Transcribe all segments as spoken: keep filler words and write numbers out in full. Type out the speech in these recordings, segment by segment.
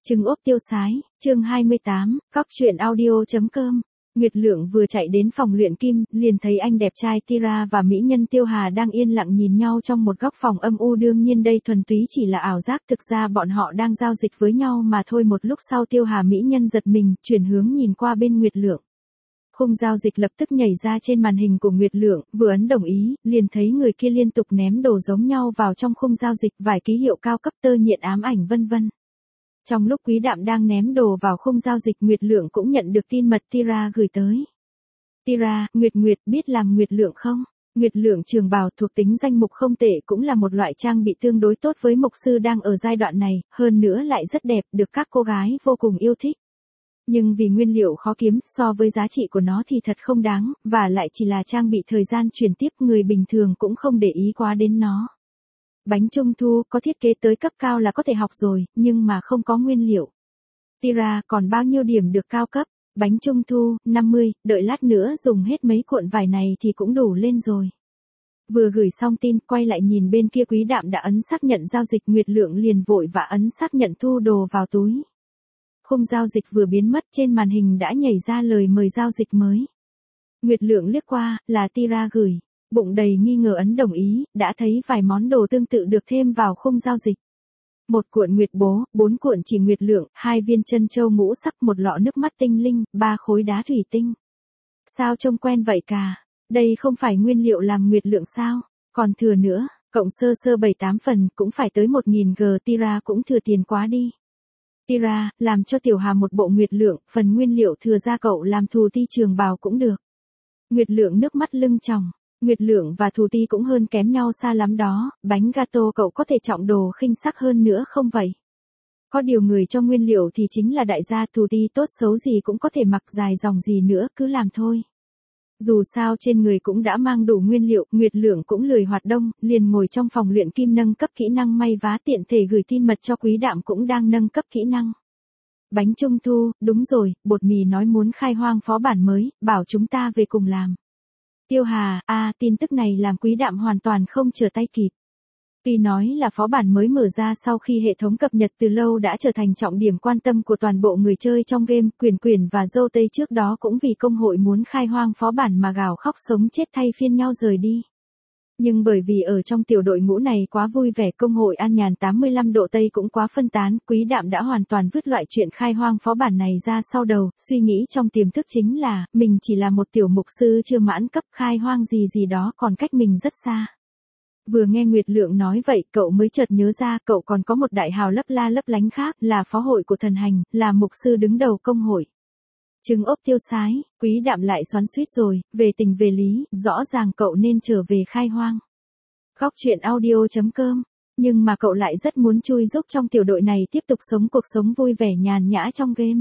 Trứng ốp tiêu sái, chương hai mươi tám, cóc truyện audio.com. Nguyệt Lượng vừa chạy đến phòng luyện kim, liền thấy anh đẹp trai Tira và mỹ nhân Tiêu Hà đang yên lặng nhìn nhau trong một góc phòng âm u. Đương nhiên đây thuần túy chỉ là ảo giác, thực ra bọn họ đang giao dịch với nhau mà thôi. Một lúc sau Tiêu Hà mỹ nhân giật mình, chuyển hướng nhìn qua bên Nguyệt Lượng. Khung giao dịch lập tức nhảy ra trên màn hình của Nguyệt Lượng, vừa ấn đồng ý, liền thấy người kia liên tục ném đồ giống nhau vào trong khung giao dịch, vài ký hiệu cao cấp, tơ nhện, ám ảnh vân vân. Trong lúc Quý Đạm đang ném đồ vào khung giao dịch, Nguyệt Lượng cũng nhận được tin mật Tira gửi tới. Tira, Nguyệt Nguyệt, biết làm Nguyệt Lượng không? Nguyệt Lượng trường bào thuộc tính danh mục không tệ, cũng là một loại trang bị tương đối tốt với mục sư đang ở giai đoạn này, hơn nữa lại rất đẹp, được các cô gái vô cùng yêu thích. Nhưng vì nguyên liệu khó kiếm, so với giá trị của nó thì thật không đáng, và lại chỉ là trang bị thời gian chuyển tiếp, người bình thường cũng không để ý quá đến nó. Bánh trung thu có thiết kế tới cấp cao là có thể học rồi, nhưng mà không có nguyên liệu. Tira, còn bao nhiêu điểm được cao cấp? Bánh trung thu, năm mươi, đợi lát nữa dùng hết mấy cuộn vải này thì cũng đủ lên rồi. Vừa gửi xong tin, quay lại nhìn bên kia Quý Đạm đã ấn xác nhận giao dịch, Nguyệt Lượng liền vội và ấn xác nhận thu đồ vào túi. Khung giao dịch vừa biến mất, trên màn hình đã nhảy ra lời mời giao dịch mới. Nguyệt Lượng liếc qua, là Tira gửi. Bụng đầy nghi ngờ ấn đồng ý, đã thấy vài món đồ tương tự được thêm vào khung giao dịch. Một cuộn nguyệt bố, bốn cuộn chỉ Nguyệt Lượng, hai viên chân châu ngũ sắc, một lọ nước mắt tinh linh, ba khối đá thủy tinh. Sao trông quen vậy cả? Đây không phải nguyên liệu làm Nguyệt Lượng sao? Còn thừa nữa, cộng sơ sơ bảy tám phần cũng phải tới một nghìn g. Tira cũng thừa tiền quá đi. Tira, làm cho Tiểu Hà một bộ Nguyệt Lượng, phần nguyên liệu thừa ra cậu làm thù ti trường bào cũng được. Nguyệt Lượng nước mắt lưng tròng. Nguyệt Lượng và Thù Ti cũng hơn kém nhau xa lắm đó, bánh gato cậu có thể trọng đồ khinh sắc hơn nữa không vậy? Có điều người cho nguyên liệu thì chính là đại gia. Thù Ti tốt xấu gì cũng có thể mặc dài dòng gì nữa, cứ làm thôi. Dù sao trên người cũng đã mang đủ nguyên liệu, Nguyệt Lượng cũng lười hoạt động, liền ngồi trong phòng luyện kim nâng cấp kỹ năng may vá, tiện thể gửi tin mật cho Quý Đạm cũng đang nâng cấp kỹ năng. Bánh trung thu, đúng rồi, bột mì nói muốn khai hoang phó bản mới, bảo chúng ta về cùng làm. Tiêu Hà, a à, tin tức này làm Quý Đạm hoàn toàn không trở tay kịp. Tuy nói là phó bản mới mở ra sau khi hệ thống cập nhật từ lâu đã trở thành trọng điểm quan tâm của toàn bộ người chơi trong game, Quyền Quyền và Dâu Tây trước đó cũng vì công hội muốn khai hoang phó bản mà gào khóc sống chết thay phiên nhau rời đi. Nhưng bởi vì ở trong tiểu đội ngũ này quá vui vẻ, công hội an nhàn tám mươi lăm độ Tây cũng quá phân tán, Quý Đạm đã hoàn toàn vứt loại chuyện khai hoang phó bản này ra sau đầu, suy nghĩ trong tiềm thức chính là, mình chỉ là một tiểu mục sư chưa mãn cấp, khai hoang gì gì đó còn cách mình rất xa. Vừa nghe Nguyệt Lượng nói vậy, cậu mới chợt nhớ ra, cậu còn có một đại hào lấp la lấp lánh khác, là phó hội của thần hành, là mục sư đứng đầu công hội. Trứng ốp tiêu sái, Quý Đạm lại xoắn xuýt rồi, về tình về lý, rõ ràng cậu nên trở về khai hoang. Góc truyện audio.com, nhưng mà cậu lại rất muốn chui giúp trong tiểu đội này tiếp tục sống cuộc sống vui vẻ nhàn nhã trong game.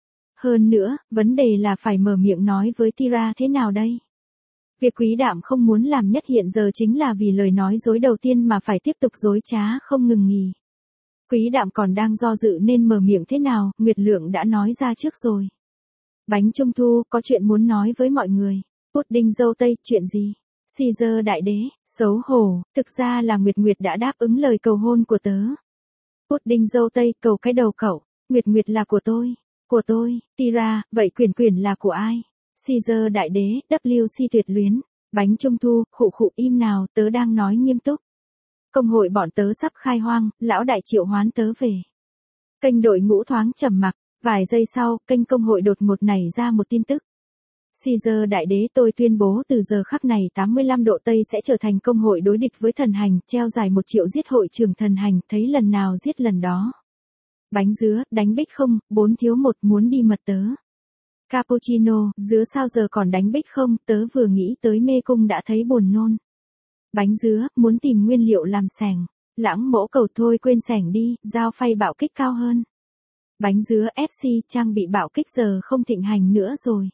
Hơn nữa, vấn đề là phải mở miệng nói với Tira thế nào đây? Việc Quý Đạm không muốn làm nhất hiện giờ chính là vì lời nói dối đầu tiên mà phải tiếp tục dối trá không ngừng nghỉ. Quý Đạm còn đang do dự nên mở miệng thế nào, Nguyệt Lượng đã nói ra trước rồi. Bánh trung thu, có chuyện muốn nói với mọi người. Pudding Dâu Tây, chuyện gì? Caesar đại đế, xấu hổ, thực ra là Nguyệt Nguyệt đã đáp ứng lời cầu hôn của tớ. Pudding Dâu Tây, cầu cái đầu cậu. Nguyệt Nguyệt là của tôi. Của tôi. Tira, vậy Quyền Quyền là của ai? Caesar đại đế, vê xê tuyệt luyến. Bánh trung thu, khụ khụ im nào, tớ đang nói nghiêm túc. Công hội bọn tớ sắp khai hoang, lão đại triệu hoán tớ về. Kênh đội ngũ thoáng trầm mặc. Vài giây sau, kênh công hội đột ngột nảy ra một tin tức. Caesar đại đế, tôi tuyên bố từ giờ khắc này tám mươi lăm độ Tây sẽ trở thành công hội đối địch với thần hành, treo giải một triệu giết hội trưởng thần hành, thấy lần nào giết lần đó. Bánh dứa, đánh bích không, bốn thiếu một, muốn đi mật tớ. Cappuccino, dứa sao giờ còn đánh bích không, tớ vừa nghĩ tới mê cung đã thấy buồn nôn. Bánh dứa, muốn tìm nguyên liệu làm sẻng. Lãng mỗ cầu thôi quên sẻng đi, dao phay bạo kích cao hơn. Bánh dứa ép xê, trang bị bạo kích giờ không thịnh hành nữa rồi.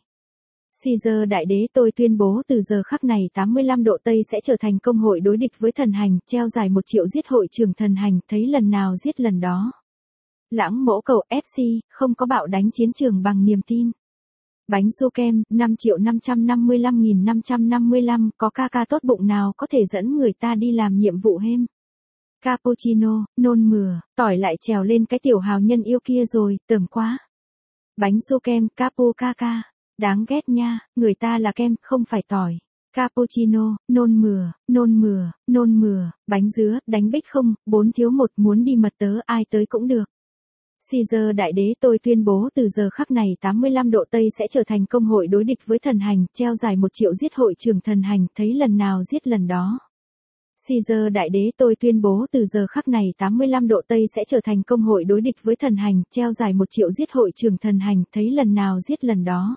Caesar đại đế, tôi tuyên bố từ giờ khắc này tám mươi lăm độ Tây sẽ trở thành công hội đối địch với thần hành, treo giải một triệu giết hội trưởng thần hành, thấy lần nào giết lần đó. Lãng mỗ cầu ép xê, không có bạo đánh chiến trường bằng niềm tin. Bánh su kem, năm triệu năm trăm năm mươi lăm nghìn năm trăm năm mươi lăm, có ca ca tốt bụng nào có thể dẫn người ta đi làm nhiệm vụ hêm. Cappuccino, nôn mửa, tỏi lại trèo lên cái tiểu hào nhân yêu kia rồi, tởm quá. Bánh su kem, capu ca. Đáng ghét nha, người ta là kem, không phải tỏi. Cappuccino, nôn mửa, nôn mửa, nôn mửa, bánh dứa, đánh bích không, bốn thiếu một muốn đi mật tớ ai tới cũng được. Caesar đại đế tôi tuyên bố từ giờ khắc này tám mươi lăm độ Tây sẽ trở thành công hội đối địch với thần hành, treo dài một triệu giết hội trưởng thần hành, thấy lần nào giết lần đó. Caesar đại đế tôi tuyên bố từ giờ khắc này tám mươi lăm độ Tây sẽ trở thành công hội đối địch với thần hành, treo dài một triệu giết hội trưởng thần hành, thấy lần nào giết lần đó.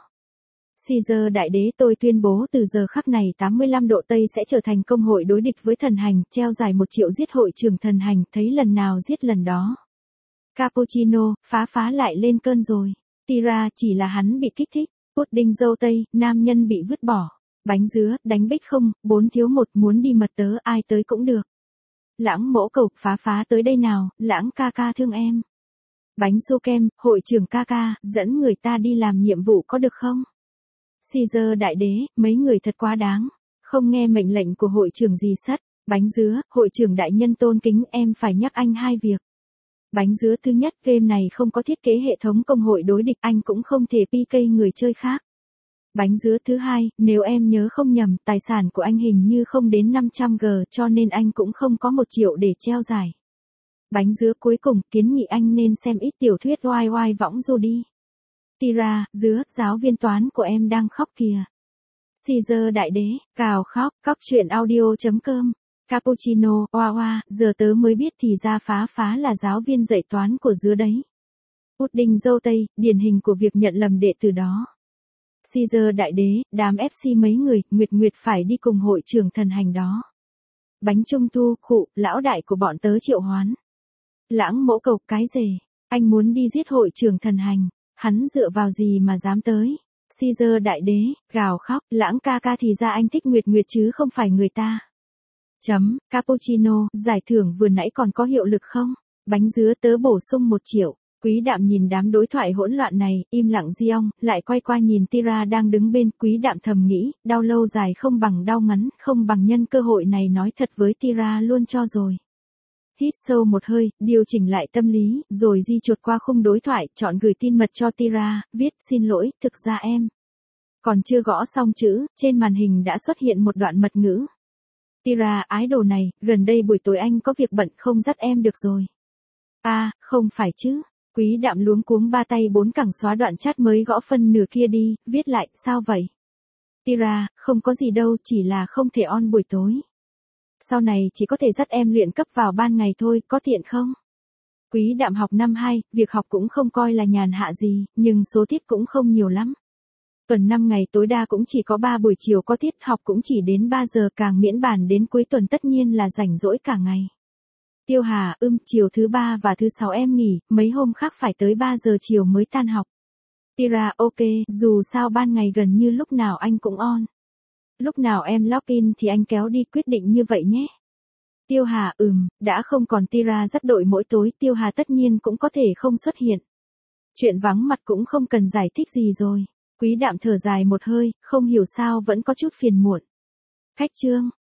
Caesar đại đế tôi tuyên bố từ giờ khắc này tám mươi lăm độ Tây sẽ trở thành công hội đối địch với thần hành, treo dài một triệu giết hội trưởng thần hành, thấy lần nào giết lần đó. Cappuccino, phá phá lại lên cơn rồi. Tira, chỉ là hắn bị kích thích. Pudding dâu tây, nam nhân bị vứt bỏ. Bánh dứa, đánh bích không, bốn thiếu một muốn đi mật tớ ai tới cũng được. Lãng mỗ cầu, phá phá tới đây nào, lãng ca ca thương em. Bánh su kem, hội trưởng ca ca, dẫn người ta đi làm nhiệm vụ có được không? Caesar đại đế, mấy người thật quá đáng. Không nghe mệnh lệnh của hội trưởng gì sắt. Bánh dứa, hội trưởng đại nhân tôn kính em phải nhắc anh hai việc. Bánh dứa thứ nhất, game này không có thiết kế hệ thống công hội đối địch, anh cũng không thể pê ca người chơi khác. Bánh dứa thứ hai, nếu em nhớ không nhầm, tài sản của anh hình như không đến năm trăm G cho nên anh cũng không có một triệu để treo giải. Bánh dứa cuối cùng, kiến nghị anh nên xem ít tiểu thuyết oai oai võng du đi. Tira, dứa, giáo viên toán của em đang khóc kìa. Caesar đại đế, cào khóc, cóc truyện audio chấm com. Cappuccino, oa oa, giờ tớ mới biết thì ra phá phá là giáo viên dạy toán của dứa đấy. Pudding dâu tây, điển hình của việc nhận lầm đệ tử đó. Caesar đại đế, đám ép xê mấy người, Nguyệt Nguyệt phải đi cùng hội trưởng thần hành đó. Bánh trung thu, khụ, lão đại của bọn tớ triệu hoán. Lãng mỗ cầu, cái rề, anh muốn đi giết hội trưởng thần hành, hắn dựa vào gì mà dám tới. Caesar đại đế, gào khóc, lãng ca ca thì ra anh thích Nguyệt Nguyệt chứ không phải người ta. Chấm, Cappuccino, giải thưởng vừa nãy còn có hiệu lực không? Bánh dứa tớ bổ sung một triệu. Quý đạm nhìn đám đối thoại hỗn loạn này, im lặng giong, lại quay qua nhìn Tira đang đứng bên, quý đạm thầm nghĩ, đau lâu dài không bằng đau ngắn, không bằng nhân cơ hội này nói thật với Tira luôn cho rồi. Hít sâu một hơi, điều chỉnh lại tâm lý, rồi di chuột qua khung đối thoại, chọn gửi tin mật cho Tira, viết, xin lỗi, thực ra em. Còn chưa gõ xong chữ, trên màn hình đã xuất hiện một đoạn mật ngữ. Tira, ái đồ này, gần đây buổi tối anh có việc bận không dắt em được rồi. À, không phải chứ. Quý đạm luống cuống ba tay bốn cẳng xóa đoạn chat mới gõ phân nửa kia đi, viết lại, sao vậy? Tira, không có gì đâu, chỉ là không thể on buổi tối. Sau này chỉ có thể dắt em luyện cấp vào ban ngày thôi, có tiện không? Quý đạm học năm hai, việc học cũng không coi là nhàn hạ gì, nhưng số tiết cũng không nhiều lắm. Tuần năm ngày tối đa cũng chỉ có ba buổi chiều có tiết học cũng chỉ đến ba giờ, càng miễn bàn đến cuối tuần tất nhiên là rảnh rỗi cả ngày. Tiêu Hà, ưm, chiều thứ ba và thứ sáu em nghỉ, mấy hôm khác phải tới ba giờ chiều mới tan học. Tira, ok, dù sao ban ngày gần như lúc nào anh cũng on. Lúc nào em login thì anh kéo đi, quyết định như vậy nhé. Tiêu Hà, ừm, đã không còn Tira dắt đội mỗi tối, Tiêu Hà tất nhiên cũng có thể không xuất hiện. Chuyện vắng mặt cũng không cần giải thích gì rồi. Quý đạm thở dài một hơi, không hiểu sao vẫn có chút phiền muộn. Khách trương,